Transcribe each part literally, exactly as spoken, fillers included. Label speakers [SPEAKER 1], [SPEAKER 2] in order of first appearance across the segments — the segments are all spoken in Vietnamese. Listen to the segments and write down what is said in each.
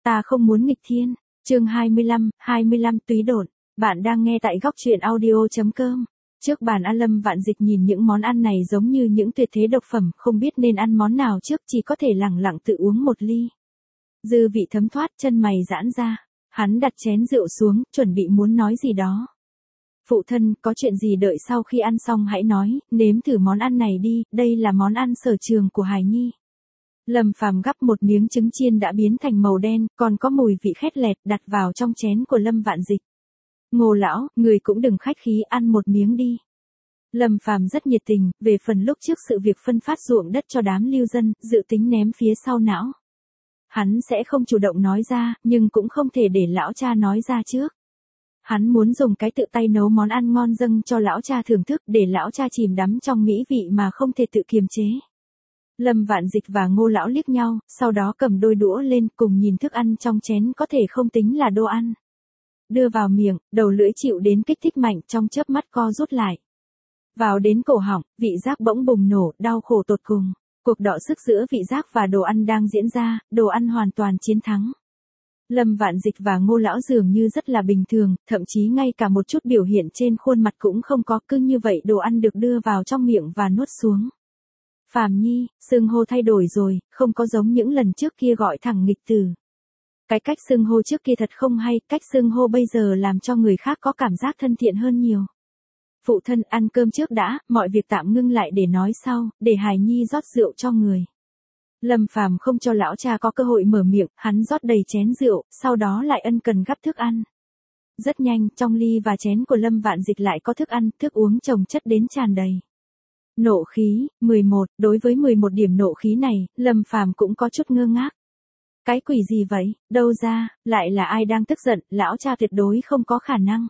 [SPEAKER 1] Ta không muốn nghịch thiên. Chương hai mươi lăm, hai mươi lăm túy độn. Bạn đang nghe tại góc truyện audio chấm com. Trước bàn ăn Lâm Vạn Dịch nhìn những món ăn này giống như những tuyệt thế độc phẩm, không biết nên ăn món nào trước, chỉ có thể lẳng lặng tự uống một ly. Dư vị thấm thoát, chân mày giãn ra. Hắn đặt chén rượu xuống, chuẩn bị muốn nói gì đó. Phụ thân, có chuyện gì đợi sau khi ăn xong hãy nói, nếm thử món ăn này đi, đây là món ăn sở trường của Hải Nhi. Lâm Phàm gắp một miếng trứng chiên đã biến thành màu đen, còn có mùi vị khét lẹt, đặt vào trong chén của Lâm Vạn Dịch. Ngô lão, người cũng đừng khách khí, ăn một miếng đi. Lâm Phàm rất nhiệt tình, về phần lúc trước sự việc phân phát ruộng đất cho đám lưu dân, dự tính ném phía sau não. Hắn sẽ không chủ động nói ra, nhưng cũng không thể để lão cha nói ra trước. Hắn muốn dùng cái tự tay nấu món ăn ngon dâng cho lão cha thưởng thức, để lão cha chìm đắm trong mỹ vị mà không thể tự kiềm chế. Lâm Vạn Dịch và Ngô lão liếc nhau, sau đó cầm đôi đũa lên cùng nhìn thức ăn trong chén có thể không tính là đồ ăn. Đưa vào miệng, đầu lưỡi chịu đến kích thích mạnh, trong chớp mắt co rút lại. Vào đến cổ họng, vị giác bỗng bùng nổ, đau khổ tột cùng. Cuộc đọ sức giữa vị giác và đồ ăn đang diễn ra, đồ ăn hoàn toàn chiến thắng. Lâm Vạn Dịch và Ngô lão dường như rất là bình thường, thậm chí ngay cả một chút biểu hiện trên khuôn mặt cũng không có, cứ như vậy đồ ăn được đưa vào trong miệng và nuốt xuống. Phàm Nhi, xưng hô thay đổi rồi, không có giống những lần trước kia gọi thẳng nghịch tử. Cái cách xưng hô trước kia thật không hay, cách xưng hô bây giờ làm cho người khác có cảm giác thân thiện hơn nhiều. Phụ thân, ăn cơm trước đã, mọi việc tạm ngưng lại để nói sau, để Hải Nhi rót rượu cho người. Lâm Phàm không cho lão cha có cơ hội mở miệng, hắn rót đầy chén rượu, sau đó lại ân cần gắp thức ăn. Rất nhanh, trong ly và chén của Lâm Vạn Dịch lại có thức ăn, thức uống chồng chất đến tràn đầy. Nộ khí, mười một, đối với mười một điểm nộ khí này, Lâm Phàm cũng có chút ngơ ngác. Cái quỷ gì vậy, đâu ra, lại là ai đang tức giận, lão cha tuyệt đối không có khả năng.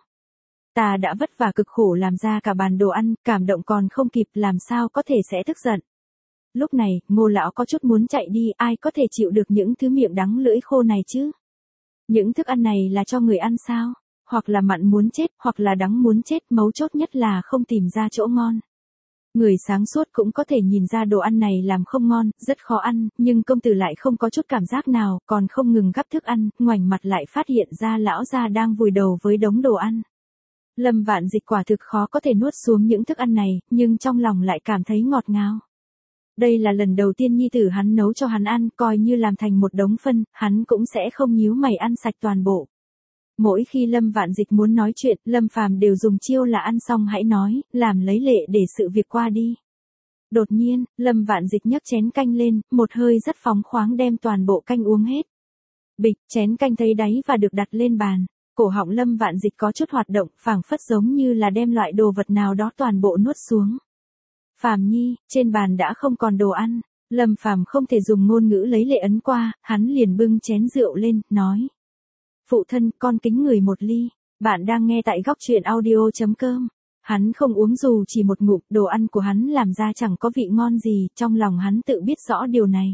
[SPEAKER 1] Ta đã vất vả cực khổ làm ra cả bàn đồ ăn, cảm động còn không kịp, làm sao có thể sẽ tức giận. Lúc này, Ngô lão có chút muốn chạy đi, ai có thể chịu được những thứ miệng đắng lưỡi khô này chứ? Những thức ăn này là cho người ăn sao? Hoặc là mặn muốn chết, hoặc là đắng muốn chết, mấu chốt nhất là không tìm ra chỗ ngon. Người sáng suốt cũng có thể nhìn ra đồ ăn này làm không ngon, rất khó ăn, nhưng công tử lại không có chút cảm giác nào, còn không ngừng gắp thức ăn, ngoảnh mặt lại phát hiện ra lão gia đang vùi đầu với đống đồ ăn. Lâm Vạn Dịch quả thực khó có thể nuốt xuống những thức ăn này, nhưng trong lòng lại cảm thấy ngọt ngào. Đây là lần đầu tiên nhi tử hắn nấu cho hắn ăn, coi như làm thành một đống phân, hắn cũng sẽ không nhíu mày ăn sạch toàn bộ. Mỗi khi Lâm Vạn Dịch muốn nói chuyện, Lâm Phàm đều dùng chiêu là ăn xong hãy nói, làm lấy lệ để sự việc qua đi. Đột nhiên, Lâm Vạn Dịch nhấc chén canh lên, một hơi rất phóng khoáng đem toàn bộ canh uống hết. Bịch, chén canh thấy đáy và được đặt lên bàn. Cổ họng Lâm Vạn Dịch có chút hoạt động, phảng phất giống như là đem loại đồ vật nào đó toàn bộ nuốt xuống. Phàm Nhi, trên bàn đã không còn đồ ăn. Lâm Phàm không thể dùng ngôn ngữ lấy lệ ấn qua, hắn liền bưng chén rượu lên, nói. Phụ thân, con kính người một ly. Bạn đang nghe tại góc truyện audio chấm com. Hắn không uống dù chỉ một ngụm, đồ ăn của hắn làm ra chẳng có vị ngon gì, trong lòng hắn tự biết rõ điều này.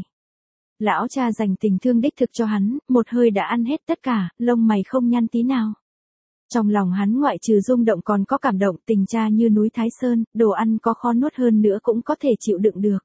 [SPEAKER 1] Lão cha dành tình thương đích thực cho hắn, một hơi đã ăn hết tất cả, lông mày không nhăn tí nào. Trong lòng hắn ngoại trừ rung động còn có cảm động, tình cha như núi Thái Sơn, đồ ăn có khó nuốt hơn nữa cũng có thể chịu đựng được.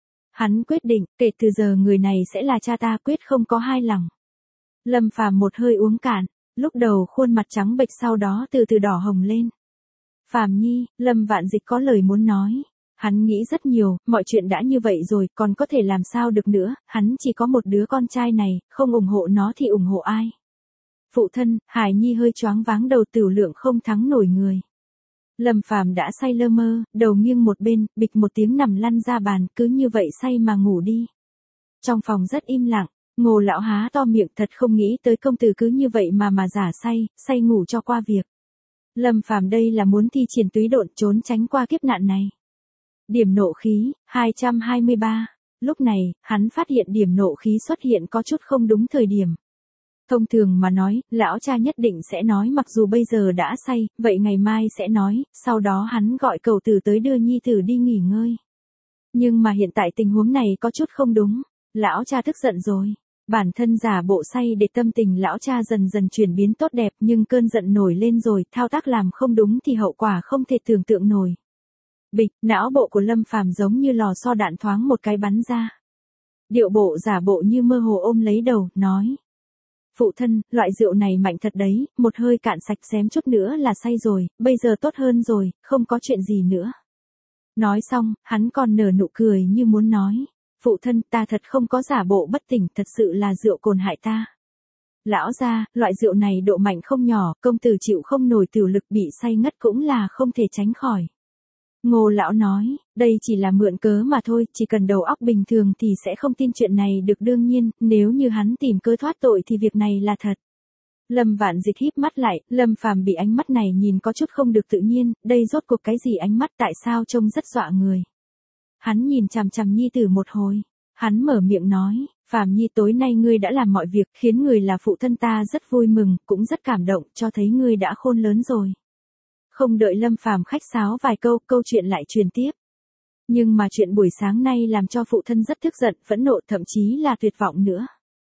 [SPEAKER 1] Hắn quyết định, kể từ giờ người này sẽ là cha ta, quyết không có hai lòng. Lâm Phàm một hơi uống cạn, lúc đầu khuôn mặt trắng bệch sau đó từ từ đỏ hồng lên. Phàm Nhi, Lâm Vạn Dịch có lời muốn nói. Hắn nghĩ rất nhiều, mọi chuyện đã như vậy rồi, còn có thể làm sao được nữa, hắn chỉ có một đứa con trai này, không ủng hộ nó thì ủng hộ ai. Phụ thân, Hải Nhi hơi choáng váng đầu, tửu lượng không thắng nổi người. Lâm Phàm đã say lơ mơ, đầu nghiêng một bên, bịch một tiếng nằm lăn ra bàn, cứ như vậy say mà ngủ đi. Trong phòng rất im lặng. Ngô lão há to miệng, thật không nghĩ tới công tử cứ như vậy mà mà giả say, say ngủ cho qua việc. Lâm Phàm đây là muốn thi triển túy độn trốn tránh qua kiếp nạn này. Điểm nộ khí, hai trăm hai mươi ba. Lúc này, hắn phát hiện điểm nộ khí xuất hiện có chút không đúng thời điểm. Thông thường mà nói, lão cha nhất định sẽ nói mặc dù bây giờ đã say, vậy ngày mai sẽ nói, sau đó hắn gọi cậu tử tới đưa nhi tử đi nghỉ ngơi. Nhưng mà hiện tại tình huống này có chút không đúng, lão cha tức giận rồi. Bản thân giả bộ say để tâm tình lão cha dần dần chuyển biến tốt đẹp, nhưng cơn giận nổi lên rồi, thao tác làm không đúng thì hậu quả không thể tưởng tượng nổi. Bịch, não bộ của Lâm Phàm giống như lò xo đạn thoáng một cái bắn ra. Điệu bộ giả bộ như mơ hồ ôm lấy đầu, nói. Phụ thân, loại rượu này mạnh thật đấy, một hơi cạn sạch xém chút nữa là say rồi, bây giờ tốt hơn rồi, không có chuyện gì nữa. Nói xong, hắn còn nở nụ cười như muốn nói, phụ thân ta thật không có giả bộ bất tỉnh, thật sự là rượu cồn hại ta. Lão gia, loại rượu này độ mạnh không nhỏ, công tử chịu không nổi tiểu lực bị say ngất cũng là không thể tránh khỏi. Ngô lão nói, đây chỉ là mượn cớ mà thôi, chỉ cần đầu óc bình thường thì sẽ không tin chuyện này được, đương nhiên, nếu như hắn tìm cơ thoát tội thì việc này là thật. Lâm Vạn Dịch híp mắt lại, Lâm Phàm bị ánh mắt này nhìn có chút không được tự nhiên, đây rốt cuộc cái gì ánh mắt, tại sao trông rất dọa người. Hắn nhìn chằm chằm nhi tử một hồi, hắn mở miệng nói, Phàm nhi tối nay ngươi đã làm mọi việc, khiến người là phụ thân ta rất vui mừng, cũng rất cảm động, cho thấy ngươi đã khôn lớn rồi. Không đợi Lâm Phàm khách sáo vài câu, câu chuyện lại truyền tiếp. Nhưng mà chuyện buổi sáng nay làm cho phụ thân rất tức giận, phẫn nộ, thậm chí là tuyệt vọng nữa.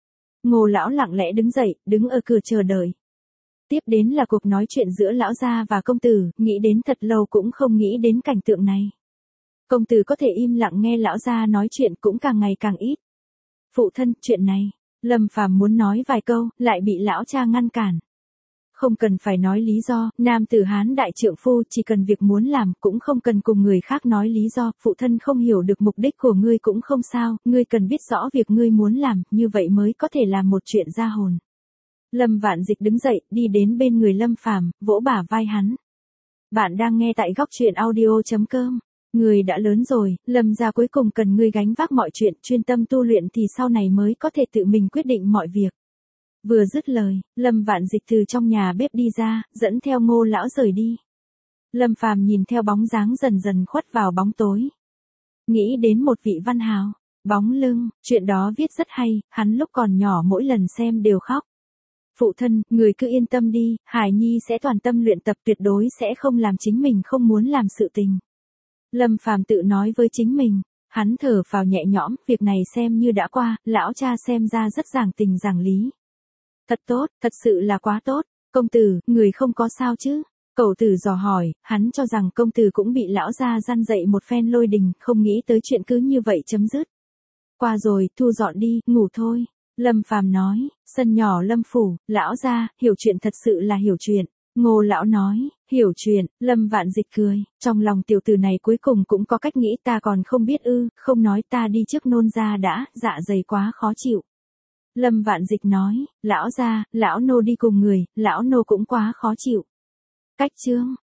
[SPEAKER 1] Ngô lão lặng lẽ đứng dậy, đứng ở cửa chờ đợi. Tiếp đến là cuộc nói chuyện giữa lão gia và công tử, nghĩ đến thật lâu cũng không nghĩ đến cảnh tượng này. Công tử có thể im lặng nghe lão gia nói chuyện cũng càng ngày càng ít. Phụ thân, chuyện này, Lâm Phàm muốn nói vài câu, lại bị lão cha ngăn cản. Không cần phải nói lý do, nam tử Hán đại trượng phu chỉ cần việc muốn làm, cũng không cần cùng người khác nói lý do, phụ thân không hiểu được mục đích của ngươi cũng không sao, ngươi cần biết rõ việc ngươi muốn làm, như vậy mới có thể làm một chuyện ra hồn. Lâm Vạn Dịch đứng dậy, đi đến bên người Lâm Phàm, vỗ bả vai hắn. Bạn đang nghe tại góc truyện audio chấm com. Ngươi đã lớn rồi, Lâm gia cuối cùng cần ngươi gánh vác mọi chuyện, chuyên tâm tu luyện thì sau này mới có thể tự mình quyết định mọi việc. Vừa dứt lời, Lâm Vạn Dịch từ trong nhà bếp đi ra, dẫn theo Ngô lão rời đi. Lâm Phàm nhìn theo bóng dáng dần dần khuất vào bóng tối. Nghĩ đến một vị văn hào, bóng lưng, chuyện đó viết rất hay, hắn lúc còn nhỏ mỗi lần xem đều khóc. Phụ thân, người cứ yên tâm đi, Hải Nhi sẽ toàn tâm luyện tập, tuyệt đối sẽ không làm chính mình không muốn làm sự tình. Lâm Phàm tự nói với chính mình, hắn thở phào nhẹ nhõm, việc này xem như đã qua, lão cha xem ra rất giảng tình giảng lý. Thật tốt, thật sự là quá tốt, công tử, người không có sao chứ? Cẩu tử dò hỏi, hắn cho rằng công tử cũng bị lão gia gian dậy một phen lôi đình, không nghĩ tới chuyện cứ như vậy chấm dứt. Qua rồi, thu dọn đi, ngủ thôi. Lâm Phàm nói, sân nhỏ Lâm phủ, lão gia, hiểu chuyện thật sự là hiểu chuyện. Ngô lão nói, hiểu chuyện, Lâm Vạn Dịch cười, trong lòng tiểu tử này cuối cùng cũng có cách nghĩ, ta còn không biết ư, không nói ta đi trước nôn ra đã, dạ dày quá khó chịu. Lâm Vạn Dịch nói, lão gia, lão nô đi cùng người, lão nô cũng quá khó chịu. Cách chương